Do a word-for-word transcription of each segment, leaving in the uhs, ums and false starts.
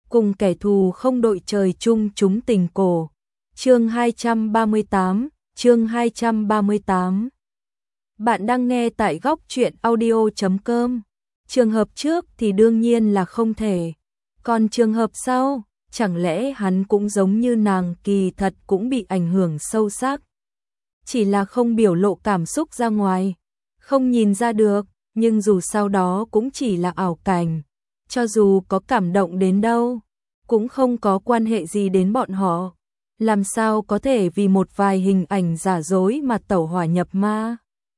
cùng kẻ thù không đội trời chung chúng tình cổ. Chương hai trăm ba mươi tám, chương hai trăm ba mươi tám. Bạn đang nghe tại góc truyện audio chấm com. Trường hợp trước thì đương nhiên là không thể. Còn trường hợp sau, chẳng lẽ hắn cũng giống như nàng kỳ thật cũng bị ảnh hưởng sâu sắc. Chỉ là không biểu lộ cảm xúc ra ngoài, không nhìn ra được, nhưng dù sau đó cũng chỉ là ảo cảnh. Cho dù có cảm động đến đâu, cũng không có quan hệ gì đến bọn họ. Làm sao có thể vì một vài hình ảnh giả dối mà tẩu hỏa nhập ma?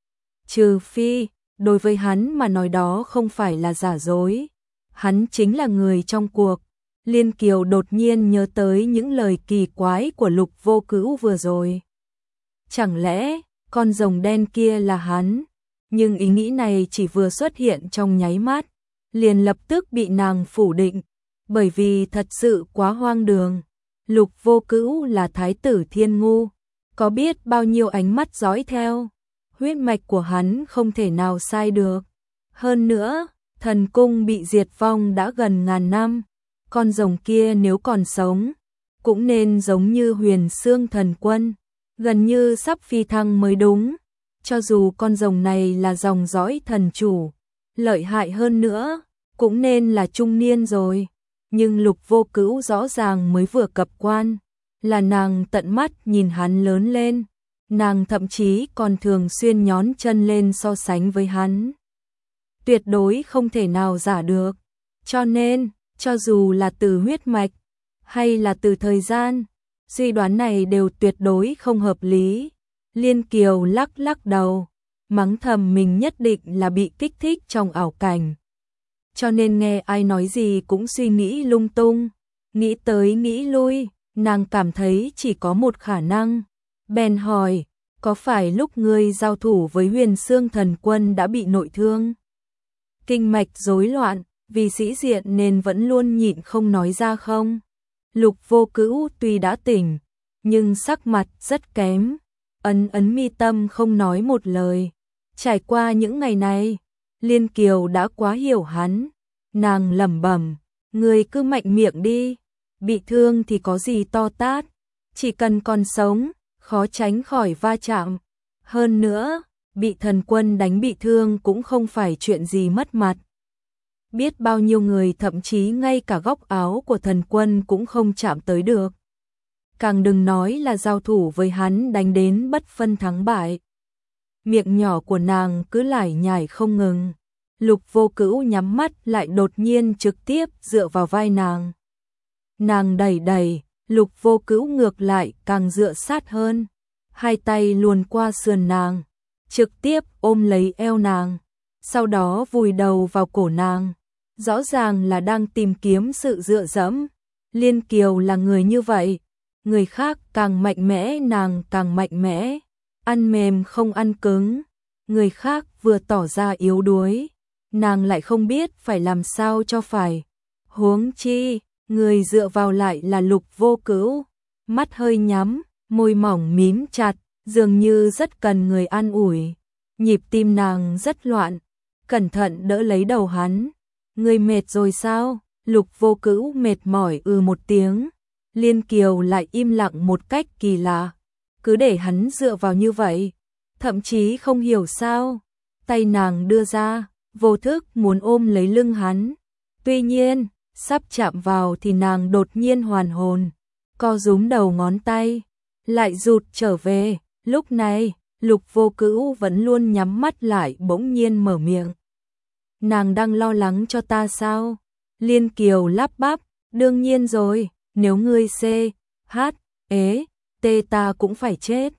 Trừ phi, đối với hắn mà nói đó không phải là giả dối. Hắn chính là người trong cuộc. Liên Kiều đột nhiên nhớ tới những lời kỳ quái của Lục Vô Cữu vừa rồi. Chẳng lẽ, con rồng đen kia là hắn? Nhưng ý nghĩ này chỉ vừa xuất hiện trong nháy mắt, liền lập tức bị nàng phủ định, bởi vì thật sự quá hoang đường. Lục Vô Cữu là thái tử Thiên Ngu, có biết bao nhiêu ánh mắt dõi theo, huyết mạch của hắn không thể nào sai được. Hơn nữa, thần cung bị diệt vong đã gần ngàn năm, con rồng kia nếu còn sống, cũng nên giống như Huyền Xương Thần Quân, gần như sắp phi thăng mới đúng. Cho dù con rồng này là dòng dõi thần chủ, lợi hại hơn nữa, cũng nên là trung niên rồi. Nhưng Lục Vô Cữu rõ ràng mới vừa cập quan, là nàng tận mắt nhìn hắn lớn lên, nàng thậm chí còn thường xuyên nhón chân lên so sánh với hắn. Tuyệt đối không thể nào giả được, cho nên, cho dù là từ huyết mạch, hay là từ thời gian, suy đoán này đều tuyệt đối không hợp lý. Liên Kiều lắc lắc đầu, mắng thầm mình nhất định là bị kích thích trong ảo cảnh. Cho nên nghe ai nói gì cũng suy nghĩ lung tung, nghĩ tới nghĩ lui, nàng cảm thấy chỉ có một khả năng. Bèn hỏi, có phải lúc ngươi giao thủ với Huyền Xương Thần Quân đã bị nội thương? Kinh mạch rối loạn, vì sĩ diện nên vẫn luôn nhịn không nói ra không? Lục Vô Cữu tuy đã tỉnh, nhưng sắc mặt rất kém, ấn ấn mi tâm không nói một lời. Trải qua những ngày này, Liên Kiều đã quá hiểu hắn, nàng lẩm bẩm, người cứ mạnh miệng đi, bị thương thì có gì to tát, chỉ cần còn sống, khó tránh khỏi va chạm. Hơn nữa, bị thần quân đánh bị thương cũng không phải chuyện gì mất mặt. Biết bao nhiêu người thậm chí ngay cả góc áo của thần quân cũng không chạm tới được. Càng đừng nói là giao thủ với hắn đánh đến bất phân thắng bại. Miệng nhỏ của nàng cứ lải nhải không ngừng. Lục Vô Cữu nhắm mắt lại đột nhiên trực tiếp dựa vào vai nàng. Nàng đẩy đẩy, Lục Vô Cữu ngược lại càng dựa sát hơn. Hai tay luồn qua sườn nàng, trực tiếp ôm lấy eo nàng, sau đó vùi đầu vào cổ nàng. Rõ ràng là đang tìm kiếm sự dựa dẫm. Liên Kiều là người như vậy, người khác càng mạnh mẽ nàng càng mạnh mẽ, ăn mềm không ăn cứng. Người khác vừa tỏ ra yếu đuối, nàng lại không biết phải làm sao cho phải. Huống chi, người dựa vào lại là Lục Vô Cữu, mắt hơi nhắm, môi mỏng mím chặt, dường như rất cần người an ủi. Nhịp tim nàng rất loạn, cẩn thận đỡ lấy đầu hắn. Người mệt rồi sao? Lục Vô Cữu mệt mỏi ư một tiếng. Liên Kiều lại im lặng một cách kỳ lạ, cứ để hắn dựa vào như vậy, thậm chí không hiểu sao. Tay nàng đưa ra, vô thức muốn ôm lấy lưng hắn. Tuy nhiên, sắp chạm vào thì nàng đột nhiên hoàn hồn, co rúm đầu ngón tay, lại rụt trở về. Lúc này, Lục Vô Cữu vẫn luôn nhắm mắt lại bỗng nhiên mở miệng. Nàng đang lo lắng cho ta sao? Liên Kiều lắp bắp, đương nhiên rồi, nếu ngươi C, H, ế, T ta cũng phải chết.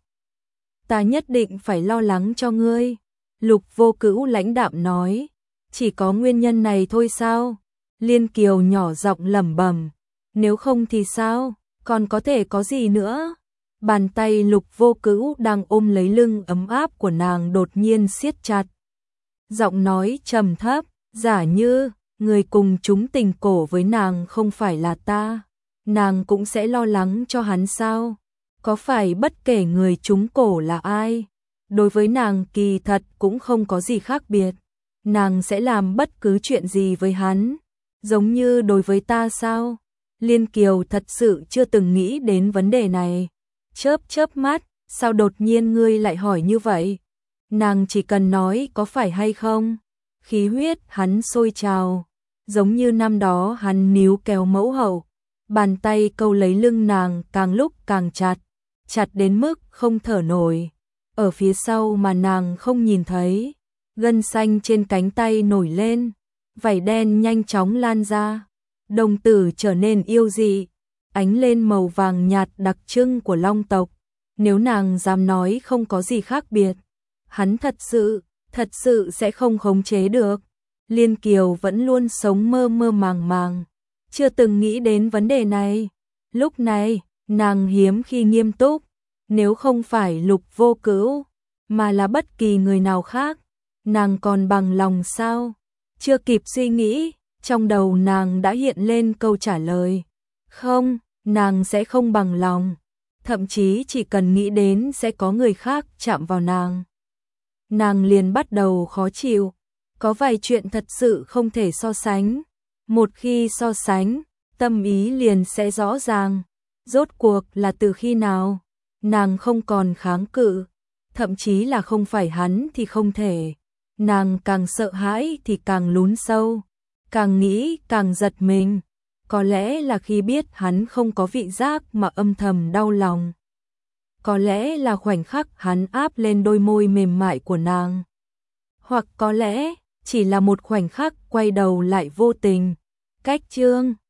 Ta nhất định phải lo lắng cho ngươi. Lục Vô Cữu lãnh đạm nói, chỉ có nguyên nhân này thôi sao? Liên Kiều nhỏ giọng lẩm bẩm, nếu không thì sao, còn có thể có gì nữa? Bàn tay Lục Vô Cữu đang ôm lấy lưng ấm áp của nàng đột nhiên siết chặt. Giọng nói trầm thấp, giả như, người cùng chúng tình cổ với nàng không phải là ta, nàng cũng sẽ lo lắng cho hắn sao? Có phải bất kể người chúng cổ là ai, đối với nàng kỳ thật cũng không có gì khác biệt. Nàng sẽ làm bất cứ chuyện gì với hắn, giống như đối với ta sao? Liên Kiều thật sự chưa từng nghĩ đến vấn đề này. Chớp chớp mắt, sao đột nhiên ngươi lại hỏi như vậy? Nàng chỉ cần nói có phải hay không? Khí huyết hắn sôi trào, giống như năm đó hắn níu kéo mẫu hậu, bàn tay câu lấy lưng nàng càng lúc càng chặt, chặt đến mức không thở nổi. Ở phía sau mà nàng không nhìn thấy, gân xanh trên cánh tay nổi lên, vảy đen nhanh chóng lan ra, đồng tử trở nên yêu dị, ánh lên màu vàng nhạt đặc trưng của long tộc. Nếu nàng dám nói không có gì khác biệt, hắn thật sự, thật sự sẽ không khống chế được. Liên Kiều vẫn luôn sống mơ mơ màng màng, chưa từng nghĩ đến vấn đề này. Lúc này, nàng hiếm khi nghiêm túc, nếu không phải Lục Vô Cữu, mà là bất kỳ người nào khác, nàng còn bằng lòng sao? Chưa kịp suy nghĩ, trong đầu nàng đã hiện lên câu trả lời. Không, nàng sẽ không bằng lòng, thậm chí chỉ cần nghĩ đến sẽ có người khác chạm vào nàng, nàng liền bắt đầu khó chịu. Có vài chuyện thật sự không thể so sánh, một khi so sánh, tâm ý liền sẽ rõ ràng. Rốt cuộc là từ khi nào, nàng không còn kháng cự, thậm chí là không phải hắn thì không thể. Nàng càng sợ hãi thì càng lún sâu, càng nghĩ càng giật mình. Có lẽ là khi biết hắn không có vị giác mà âm thầm đau lòng. Có lẽ là khoảnh khắc hắn áp lên đôi môi mềm mại của nàng. Hoặc có lẽ chỉ là một khoảnh khắc quay đầu lại vô tình. Cách chương